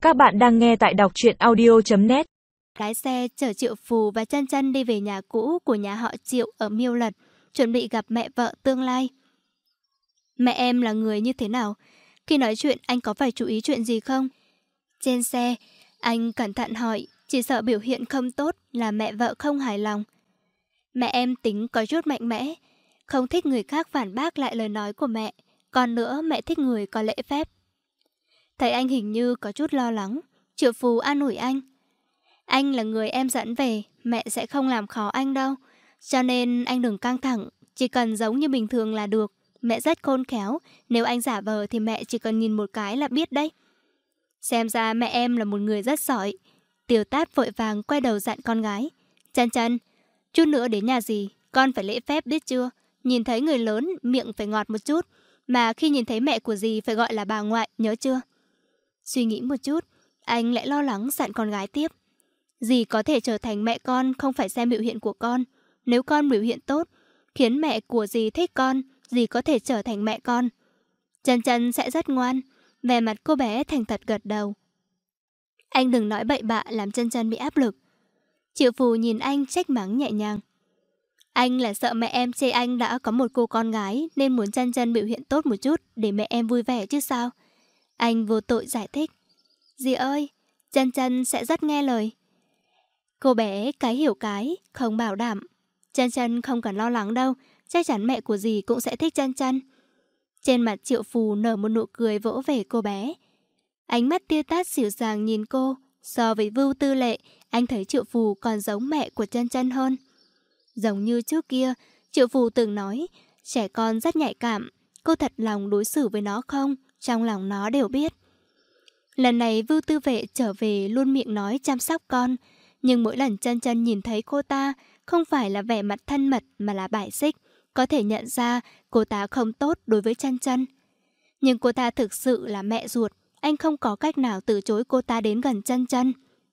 Các bạn đang nghe tại đọc truyện audio.net. Lái xe chở Triệu Phù và Chân Chân đi về nhà cũ của nhà họ Triệu ở Miêu Lật, chuẩn bị gặp mẹ vợ tương lai. Mẹ em là người như thế nào? Khi nói chuyện anh có phải chú ý chuyện gì không? Trên xe, anh cẩn thận hỏi, chỉ sợ biểu hiện không tốt là mẹ vợ không hài lòng. Mẹ em tính có chút mạnh mẽ, không thích người khác phản bác lại lời nói của mẹ. Còn nữa, mẹ thích người có lễ phép. Thấy anh hình như có chút lo lắng, Triệu Phù an ủi anh. Anh là người em dẫn về, mẹ sẽ không làm khó anh đâu. Cho nên anh đừng căng thẳng, chỉ cần giống như bình thường là được. Mẹ rất khôn khéo, nếu anh giả vờ thì mẹ chỉ cần nhìn một cái là biết đấy. Xem ra mẹ em là một người rất giỏi. Tiểu Tát vội vàng quay đầu dặn con gái. Chân Chân, chút nữa đến nhà dì, con phải lễ phép biết chưa? Nhìn thấy người lớn, miệng phải ngọt một chút. Mà khi nhìn thấy mẹ của dì phải gọi là bà ngoại, nhớ chưa? Suy nghĩ một chút, anh lại lo lắng dặn con gái tiếp. Dì có thể trở thành mẹ con không phải xem biểu hiện của con. Nếu con biểu hiện tốt, khiến mẹ của dì thích con, dì có thể trở thành mẹ con. Chân Chân sẽ rất ngoan. Vẻ mặt cô bé thành thật gật đầu. Anh đừng nói bậy bạ làm Chân Chân bị áp lực. Triệu Phù nhìn anh trách mắng nhẹ nhàng. Anh là sợ mẹ em chê anh đã có một cô con gái nên muốn Chân Chân biểu hiện tốt một chút để mẹ em vui vẻ chứ sao. Anh vô tội giải thích. Dì ơi, Chân Chân sẽ rất nghe lời. Cô bé cái hiểu cái, không bảo đảm. Chân Chân không cần lo lắng đâu, chắc chắn mẹ của dì cũng sẽ thích Chân Chân. Trên mặt Triệu Phù nở một nụ cười vỗ về cô bé. Ánh mắt tia tát dịu dàng nhìn cô. So với Vưu Tư Lệ, anh thấy Triệu Phù còn giống mẹ của Chân Chân hơn. Giống như trước kia, Triệu Phù từng nói, trẻ con rất nhạy cảm, cô thật lòng đối xử với nó không, trong lòng nó đều biết. Lần này Vưu Tư Vệ trở về luôn miệng nói chăm sóc con, nhưng mỗi lần Chân Chân nhìn thấy cô ta, không phải là vẻ mặt thân mật mà là bài xích, có thể nhận ra cô ta không tốt đối với Chân Chân. Nhưng cô ta thực sự là mẹ ruột, anh không có cách nào từ chối cô ta đến gần Chân Chân.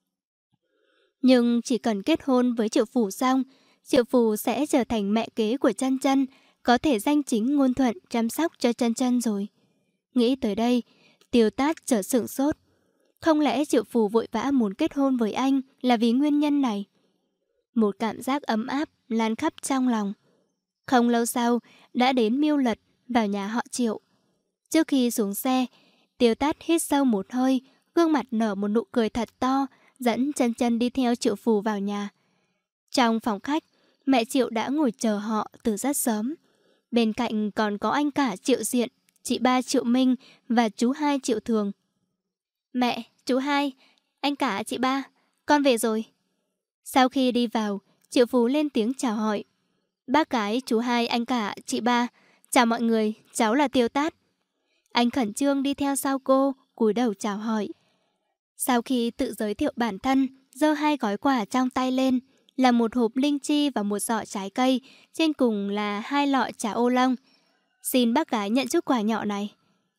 Nhưng chỉ cần kết hôn với Triệu Phù xong, Triệu Phù sẽ trở thành mẹ kế của Chân Chân, có thể danh chính ngôn thuận chăm sóc cho Chân Chân rồi. Nghĩ tới đây, Tiêu Tát chợt sửng sốt. Không lẽ Triệu Phù vội vã muốn kết hôn với anh là vì nguyên nhân này? Một cảm giác ấm áp lan khắp trong lòng. Không lâu sau, đã đến Miêu Lật, vào nhà họ Triệu. Trước khi xuống xe, Tiêu Tát hít sâu một hơi, gương mặt nở một nụ cười thật to, dẫn Chân Chân đi theo Triệu Phù vào nhà. Trong phòng khách, mẹ Triệu đã ngồi chờ họ từ rất sớm. Bên cạnh còn có anh cả Triệu Diện, chị ba Triệu Minh và chú hai Triệu Thường. Mẹ, chú hai, anh cả chị ba, con về rồi. Sau khi đi vào, Triệu Phú lên tiếng chào hỏi. Bác gái, chú hai, anh cả, chị ba, chào mọi người, cháu là Tiêu Tát. Anh khẩn trương đi theo sau cô, cúi đầu chào hỏi. Sau khi tự giới thiệu bản thân, giơ hai gói quà trong tay lên, là một hộp linh chi và một giỏ trái cây, trên cùng là 2 lọ trà ô long. Xin bác gái nhận chút quà nhỏ này.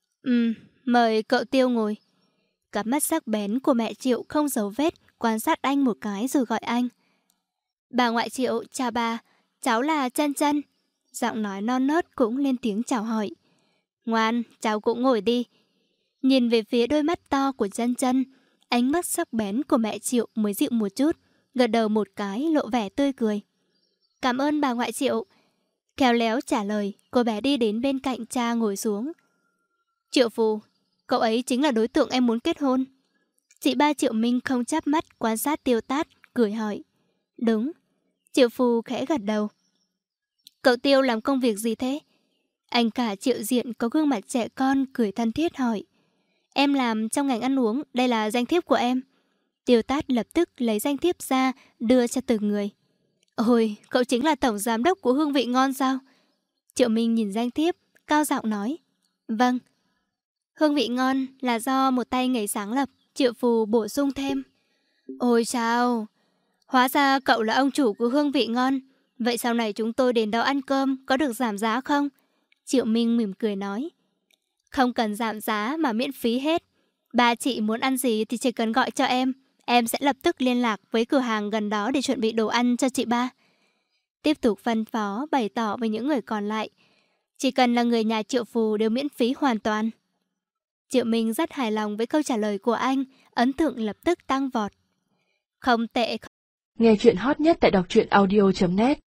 Mời cậu Tiêu ngồi. Cặp mắt sắc bén của mẹ Triệu không giấu vết, quan sát anh một cái rồi gọi anh. Bà ngoại Triệu, chào bà, cháu là Chân Chân. Giọng nói non nớt cũng lên tiếng chào hỏi. Ngoan, cháu cũng ngồi đi. Nhìn về phía đôi mắt to của Chân Chân, ánh mắt sắc bén của mẹ Triệu mới dịu một chút, gật đầu một cái lộ vẻ tươi cười. Cảm ơn bà ngoại Triệu. Khéo léo trả lời, cô bé đi đến bên cạnh cha ngồi xuống. Triệu Phù, cậu ấy chính là đối tượng em muốn kết hôn. Chị ba Triệu Minh không chớp mắt quan sát Tiêu Tát, cười hỏi. Đúng. Triệu Phù khẽ gật đầu. Cậu Tiêu làm công việc gì thế? Anh cả Triệu Diện có gương mặt trẻ con cười thân thiết hỏi. Em làm trong ngành ăn uống, đây là danh thiếp của em. Tiêu Tát lập tức lấy danh thiếp ra, đưa cho từng người. Ôi, cậu chính là tổng giám đốc của Hương Vị Ngon sao? Triệu Minh nhìn danh thiếp, cao giọng nói. Vâng. Hương Vị Ngon là do một tay nghề sáng lập, Triệu Phù bổ sung thêm. Ôi chao, hóa ra cậu là ông chủ của Hương Vị Ngon. Vậy sau này chúng tôi đến đó ăn cơm có được giảm giá không? Triệu Minh mỉm cười nói. Không cần giảm giá mà miễn phí hết. Ba chị muốn ăn gì thì chỉ cần gọi cho em sẽ lập tức liên lạc với cửa hàng gần đó để chuẩn bị đồ ăn cho chị ba. Tiếp tục phân phó bày tỏ với những người còn lại. Chỉ cần là người nhà Triệu Phù đều miễn phí hoàn toàn. Triệu Minh rất hài lòng với câu trả lời của anh, ấn tượng lập tức tăng vọt. Không tệ. Nghe chuyện hot nhất tại đọc truyện audio.net